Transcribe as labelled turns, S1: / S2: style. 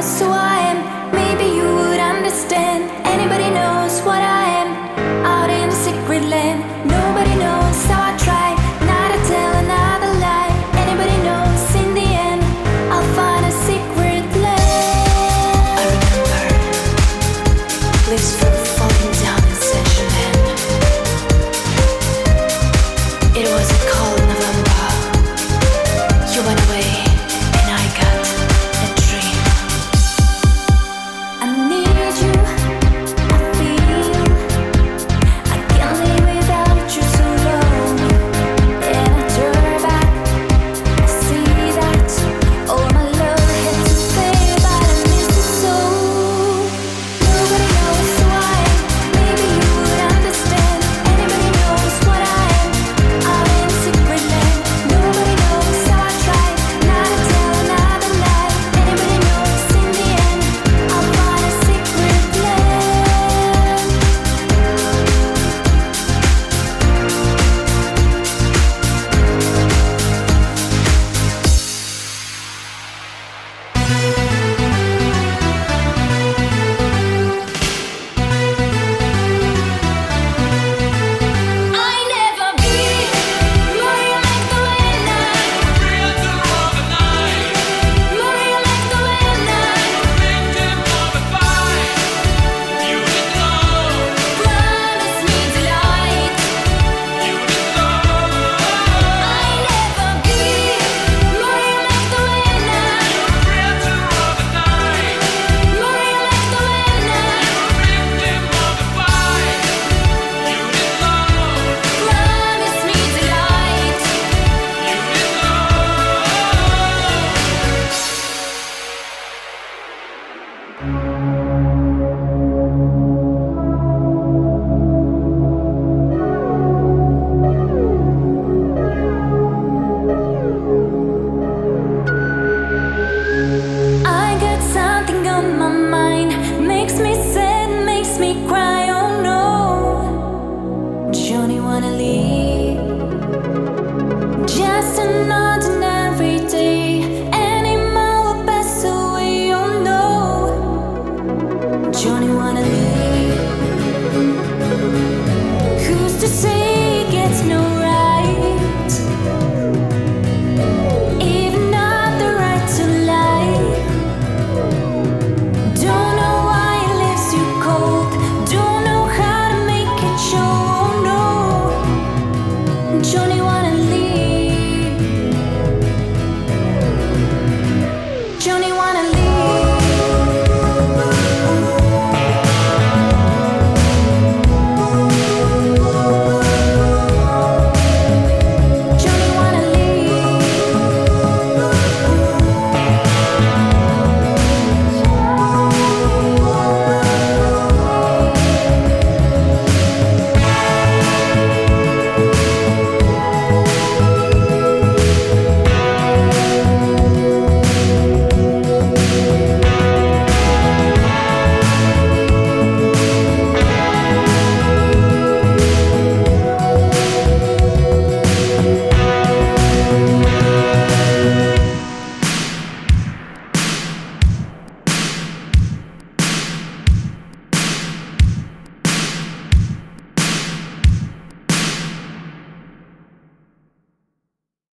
S1: knows who I am, maybe you would understand. Anybody knows what I am, out in the secret land. Nobody knows how I try not to tell another lie. Anybody knows in the end I'll find a secret land. I remember leaves from falling down in such a land. It was a cold November. You went away and I got a dream. I need you, I feel I can't live without you so long. And I turn back, I see that all my love had to fade, but I miss you so. Nobody knows who I am, maybe you would understand. Anybody knows what I am, out in the secret land. Nobody knows how I try not to tell another lie. Anybody knows in the end I'll find a secret land. I never be Maria Magdalena. Maria Magdalena. Promise me delight. I never be Maria Magdalena. Maria Magdalena. Promise me delight.